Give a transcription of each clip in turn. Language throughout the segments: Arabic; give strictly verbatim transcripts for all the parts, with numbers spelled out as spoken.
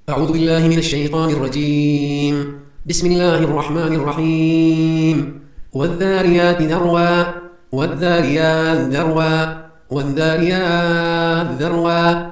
أعوذ بالله من الشيطان الرجيم. بسم الله الرحمن الرحيم. والذاريات ذروا والذاريات ذروا والذاريات ذروا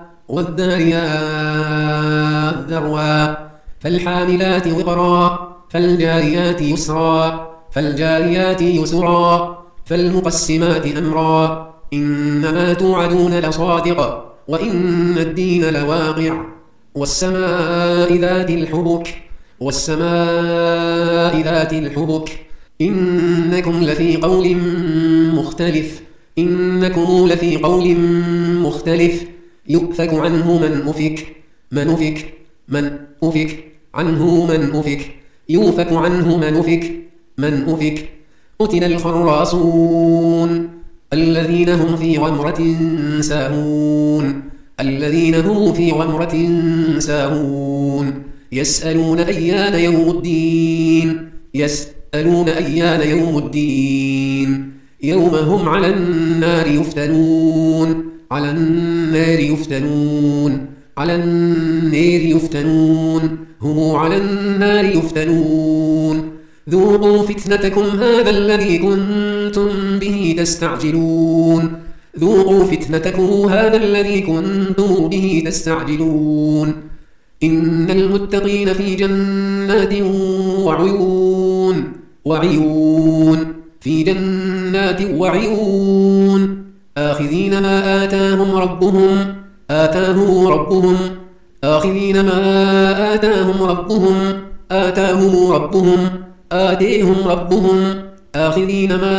والذاريات ذروا فالحاملات وقرا فالجاريات يسرا فالجاريات يسرا فالمقسمات أمرا إنما توعدون لصادق وإن الدين لواقع والسماء ذات الحبك والسماء ذات الحبك إنكم لفي قول مختلف إنكم لفي قول مختلف يؤفك عنه من أفك من أفك من أفك عنه من أفك يؤفك عنه من أفك من أفك قتل الخراصون الذين هم في غمرة ساهون الذين هم في غمرة ساهون يسألون أيان يوم الدين يسألون أيان يوم الدين يوم هم على النار يفتنون على النار يفتنون على النار يفتنون هم على النار يفتنون ذوقوا فتنتكم هذا الذي كنتم به تستعجلون ذوقوا فتنتكم هذا الذي كنتم به تستعجلون إن المتقين في جنات وعيون وعيون في جنات وعيون آخذين ما آتاهم ربهم آتاهم ربهم آخذين ما آتاهم ربهم آتاهم ربهم آتيهم ربهم آخذين ما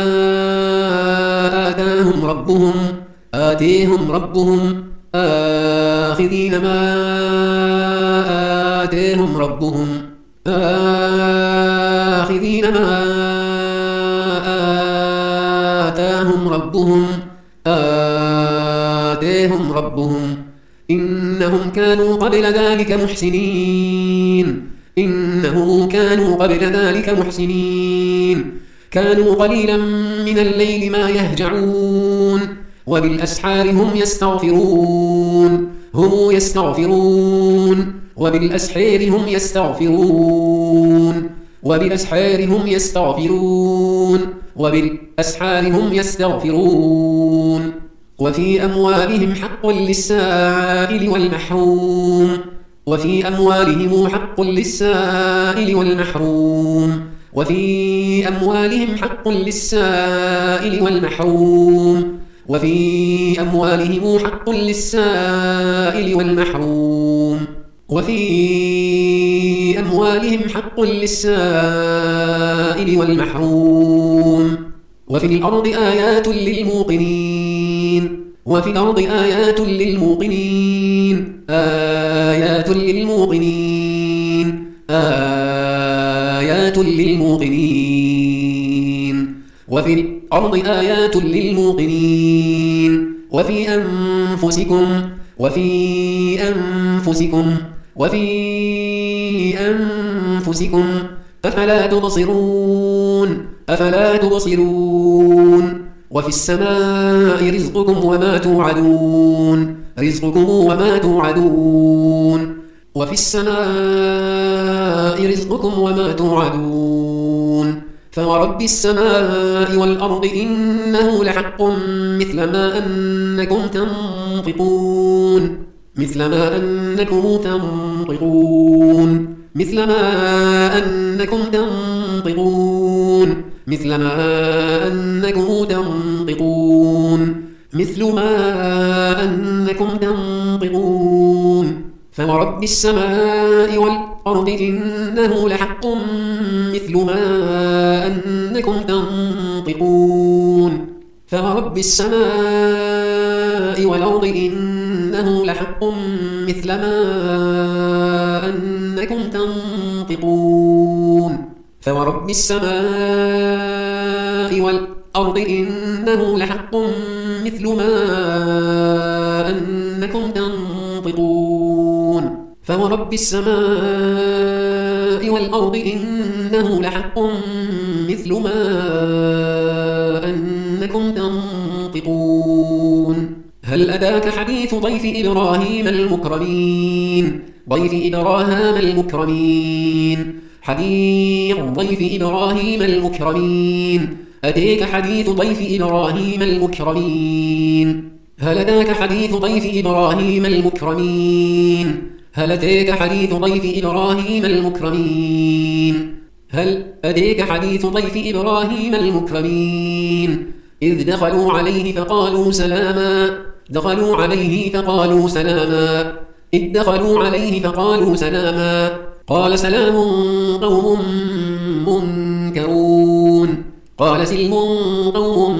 آتاهم ربهم آتيهم ربهم آخذين ما آتيهم ربهم آخذين ما آتاهم ربهم آتيهم ربهم إنهم كانوا قبل ذلك محسنين إنهم كانوا قبل ذلك محسنين كانوا قليلا من الليل ما يهجعون وبالأسحار هم يستغفرون هم يستغفرون وبالأسحار هم يستغفرون وبالأسحار هم يستغفرون وبالأسحار هم يستغفرون وفي أموالهم حق للسائل والمحروم وفي أموالهم حق للسائل والمحروم وفي أموالهم حق للسائل والمحروم وفي أموالهم حق للسائل والمحروم وفي أموالهم حق للسائل والمحروم وفي الأرض آيات للموقنين وفي الأرض آيات للموقنين آيات للموقنين آيات للموقنين وفي الأرض آيات للموقنين وفي أنفسكم وفي أنفسكم وفي أنفسكم أفلا تبصرون أفلا تبصرون وفي السماء رزقكم وما توعدون رزقكم وما توعدون وفي السماء رزقكم وما توعدون فورب السماء والأرض إنه لحق مثل ما أنكم تنطقون مثل ما أنكم تنطقون مثل ما أنكم تنطقون مثل ما أنكم تنطقون مثل ما أنكم تنطقون فورب السماء والأرض إنه لحق مثل ما أنكم تنطقون فورب السماء والأرض إنه لحق مثل ما أنكم تنطقون فورب السماء والأرض إنه لحق مثل ما أنكم تنطقون فورب السماء والأرض إنه لحق مثل ما أنكم تنطقون هل أتاك حديث ضيف إبراهيم المكرمين ضيف إبراهيم المكرمين حديث ضيف إبراهيم المكرمين أتيك حديث ضيف إبراهيم المكرمين هل أتاك حديث ضيف إبراهيم المكرمين هل أتاك حديث ضيف إبراهيم المكرمين هل أتاك حديث ضيف إبراهيم المكرمين إذ دخلوا عليه فقالوا سلاما دخلوا عليه فقالوا سلاما إذ دخلوا عليه فقالوا سلاما قال سلام قوم منكرون قال سلم قوم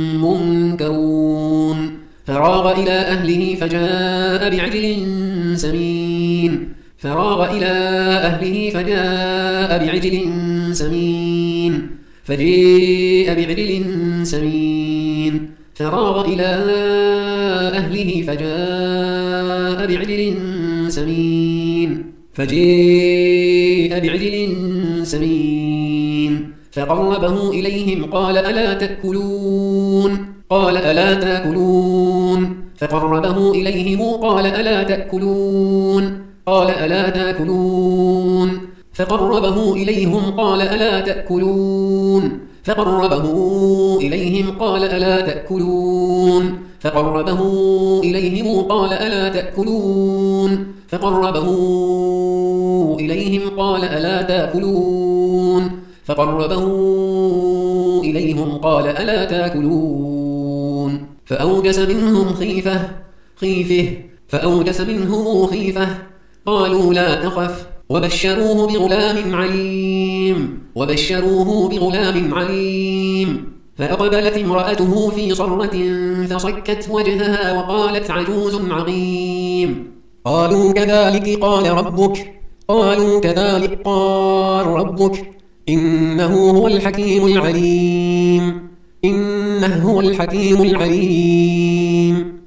منكرون فراغ إلى أهله فجاء بعجل سمين فراغ إلى أهله فجاء بعجل سمين فجاء بعجل سمين فراغ إلى أهله فجاء بعجل سمين فجاء بعجل سمين فقربه إليهم قال ألا تأكلون قال ألا تأكلون فقربه إليهم قال ألا تأكلون قال ألا تأكلون فقربه إليهم قال ألا تأكلون فقربه إليهم قال ألا تأكلون فقربه إليهم قال ألا تأكلون فقربه إليهم قال ألا تأكلون فقربه إليهم قال ألا تأكلون فأوجس منهم خيفة خيفه فأوجس منهم خيفة قالوا لا تخف وبشروه بغلام عليم وبشروه بغلام عليم فأقبلت امرأته في صرة فصكت وجهها وقالت عجوز عظيم قالوا كذلك قال ربك قالوا كذلك قال ربك إنه هو الحكيم العليم إنه هو الحكيم العليم